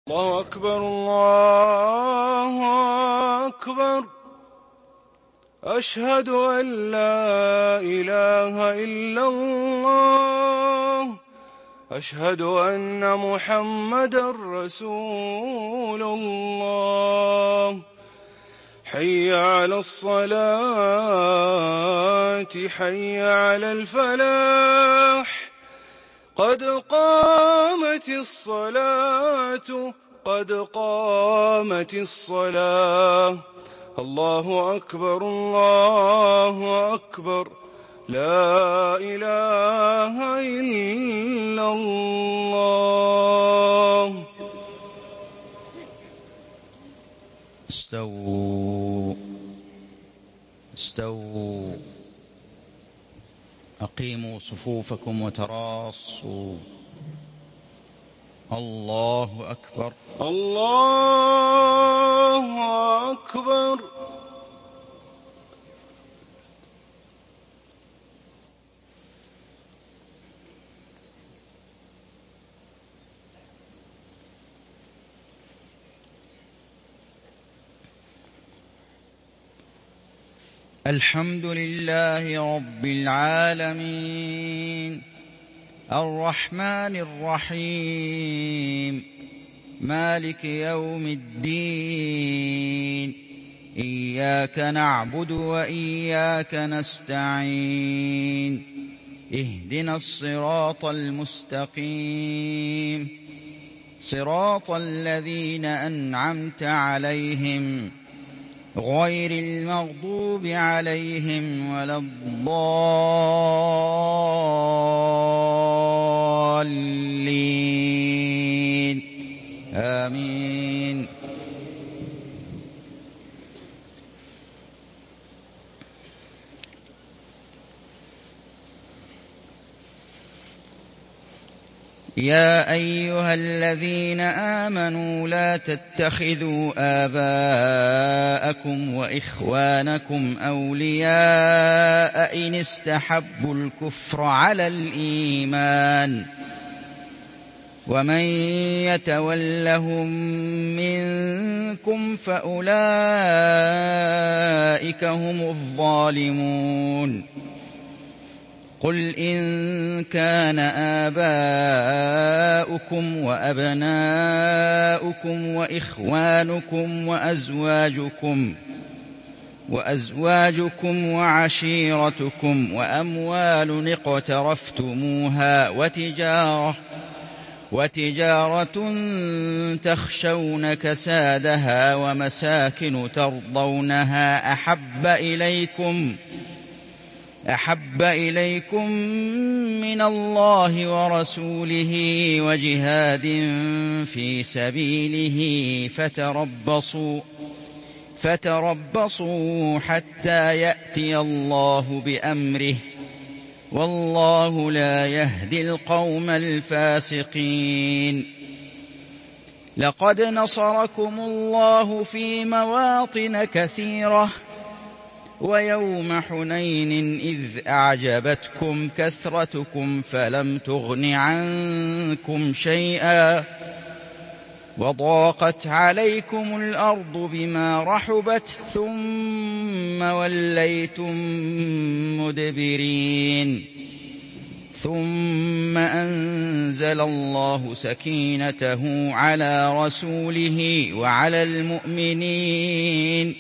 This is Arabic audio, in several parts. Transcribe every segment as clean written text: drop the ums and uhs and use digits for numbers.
الله أكبر الله أكبر. أشهد أن لا إله إلا الله. أشهد أن محمدا رسول الله. حي على الصلاة حي على الفلاح. قد قامت الصلاة قد قامت الصلاة. الله أكبر الله أكبر. لا إله إلا الله. استووا استووا. أقيموا صفوفكم وتراصوا. الله أكبر الله أكبر. الحمد لله رب العالمين الرحمن الرحيم مالك يوم الدين. إياك نعبد وإياك نستعين. اهدنا الصراط المستقيم صراط الذين أنعمت عليهم غير المغضوب عليهم ولا الضالين. آمين. يا أيها الذين آمنوا لا تتخذوا آباءكم وإخوانكم أولياء إن استحبوا الكفر على الإيمان ومن يتولهم منكم فأولئك هم الظالمون. قل إن كان آباؤكم وأبناؤكم وإخوانكم وأزواجكم وعشيرتكم وأموال اقترفتموها وتجارة تخشون كسادها ومساكن ترضونها أحب إليكم من الله ورسوله وجهاد في سبيله فتربصوا حتى يأتي الله بأمره والله لا يهدي القوم الفاسقين. لقد نصركم الله في مواطن كثيرة ويوم حنين إذ أعجبتكم كثرتكم فلم تغن عنكم شيئا وضاقت عليكم الأرض بما رحبت ثم وليتم مدبرين. ثم أنزل الله سكينته على رسوله وعلى المؤمنين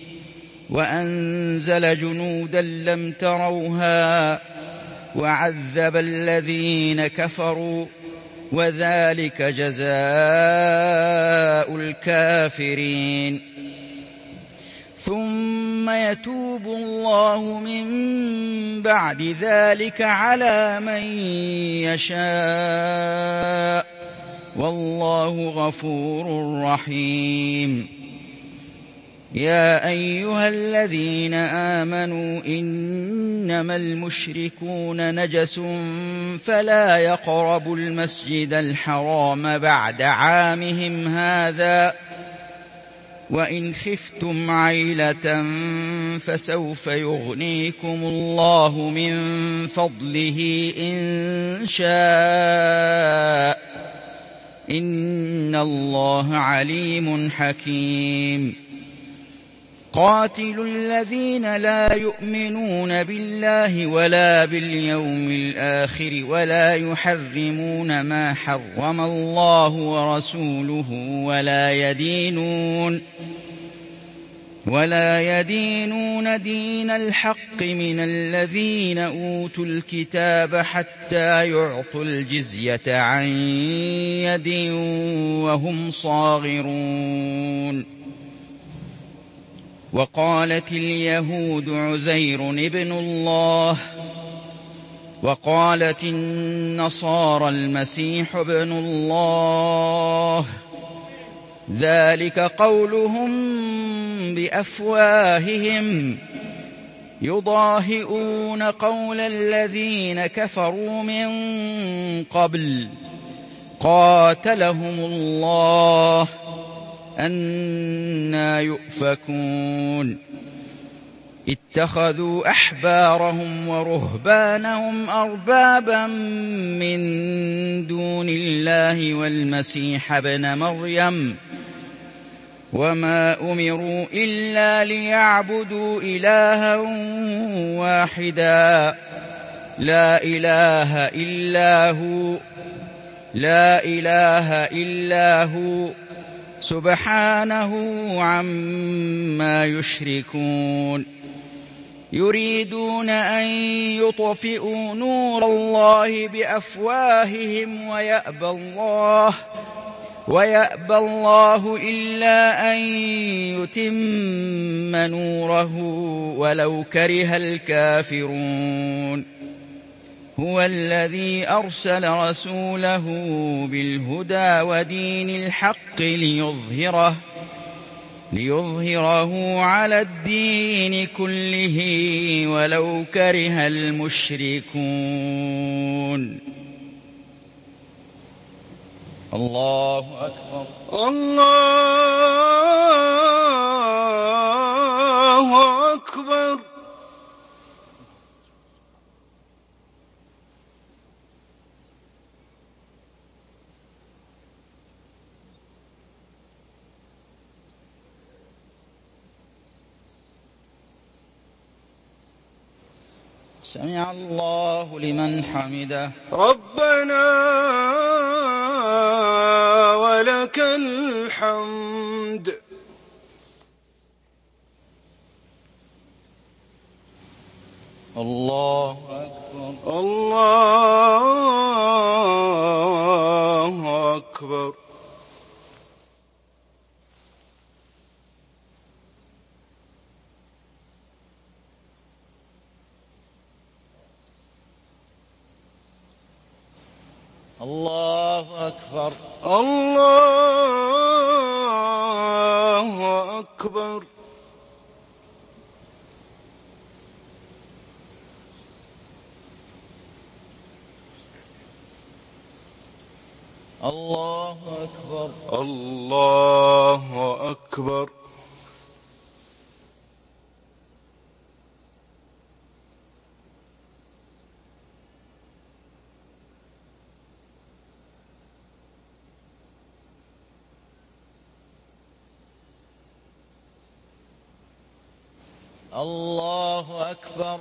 وأنزل جنودا لم تروها وعذب الذين كفروا وذلك جزاء الكافرين. ثم يتوب الله من بعد ذلك على من يشاء والله غفور رحيم. يا أيها الذين آمنوا إنما المشركون نجس فلا يقربوا المسجد الحرام بعد عامهم هذا وإن خفتم عيلة فسوف يغنيكم الله من فضله إن إن الله عليم حكيم قاتلوا الذين لا يؤمنون بالله ولا باليوم الآخر ولا يحرمون ما حرم الله ورسوله ولا يدينون دين الحق من الذين أوتوا الكتاب حتى يعطوا الجزية عن يد وهم صاغرون وقالت اليهود عزير ابن الله وقالت النصارى المسيح ابن الله ذلك قولهم بأفواههم يضاهئون قول الذين كفروا من قبل قاتلهم الله أنى يؤفكون اتخذوا أحبارهم ورهبانهم أربابا من دون الله والمسيح ابن مريم وما أمروا إلا ليعبدوا إلها واحدا لا إله إلا هو سبحانه عما يشركون يريدون أن يطفئوا نور الله بأفواههم ويأبى الله إلا أن يتم نوره ولو كره الكافرون هو الذي أرسل رسوله بالهدى ودين الحق ليظهره على الدين كله ولو كره المشركون الله أكبر الله أكبر سمع الله لمن حمده ربنا ولك الحمد الله أكبر الله أكبر الله أكبر الله أكبر الله أكبر الله أكبر الله أكبر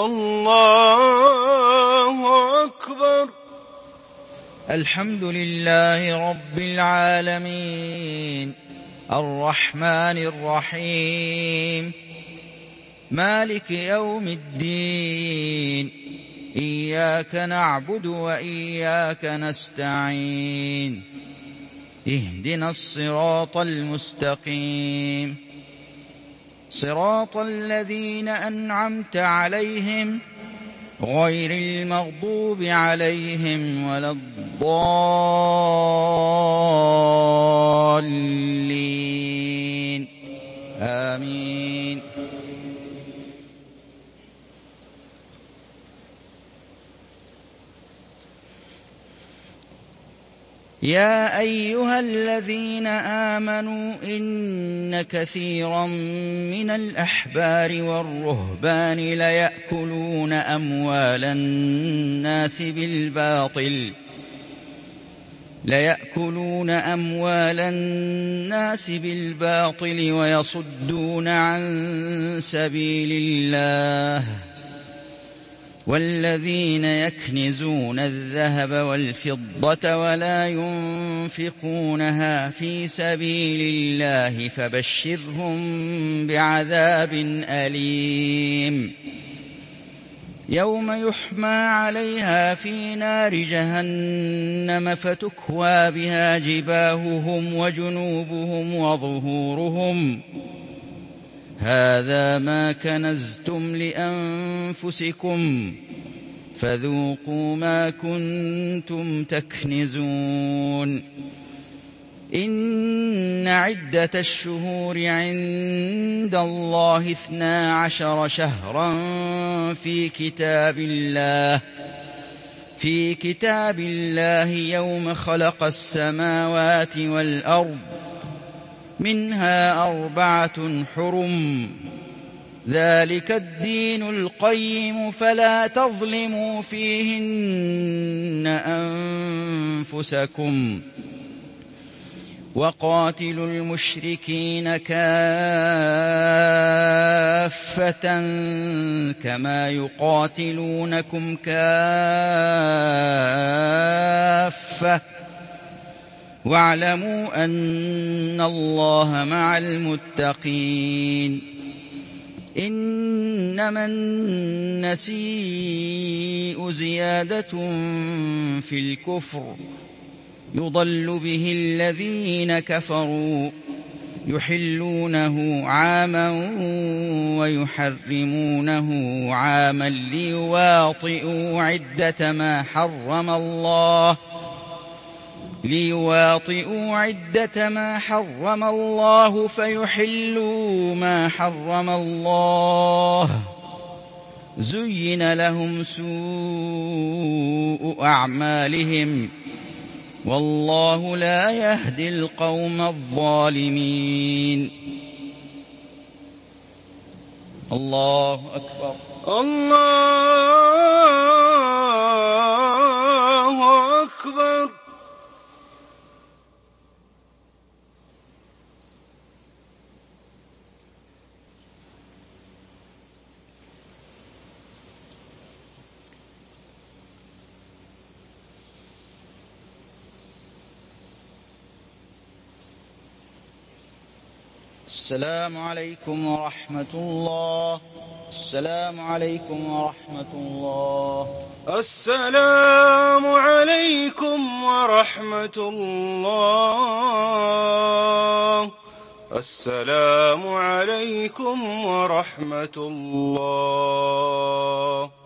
الله أكبر الحمد لله رب العالمين الرحمن الرحيم مالك يوم الدين إياك نعبد وإياك نستعين اهدنا الصراط المستقيم صراط الذين أنعمت عليهم غير المغضوب عليهم ولا الضالين آمين يا أيها الذين آمنوا إن كثيرا من الأحبار والرهبان ليأكلون أموال الناس بالباطل ليأكلون أموال الناس بالباطل ويصدون عن سبيل الله والذين يكنزون الذهب والفضة ولا ينفقونها في سبيل الله فبشرهم بعذاب أليم يوم يحمى عليها في نار جهنم فتكوى بها جباههم وجنوبهم وظهورهم هذا ما كنزتم لأنفسكم فذوقوا ما كنتم تكنزون إن عدة الشهور عند الله 12 شهرا في كتاب الله يوم خلق السماوات والأرض منها 4 حرم ذلك الدين القيم فلا تظلموا فيهن أنفسكم وقاتلوا المشركين كافة كما يقاتلونكم كافة واعلموا أن الله مع المتقين إنما النسيء زيادة في الكفر يضل به الذين كفروا يحلونه عاما ويحرمونه عاما ليواطئوا عدة ما حرم الله فيحلوا ما حرم الله زين لهم سوء أعمالهم والله لا يهدي القوم الظالمين. الله أكبر. الله أكبر. السلام عليكم ورحمة الله. السلام عليكم ورحمة الله. السلام عليكم ورحمة الله. السلام عليكم ورحمة الله.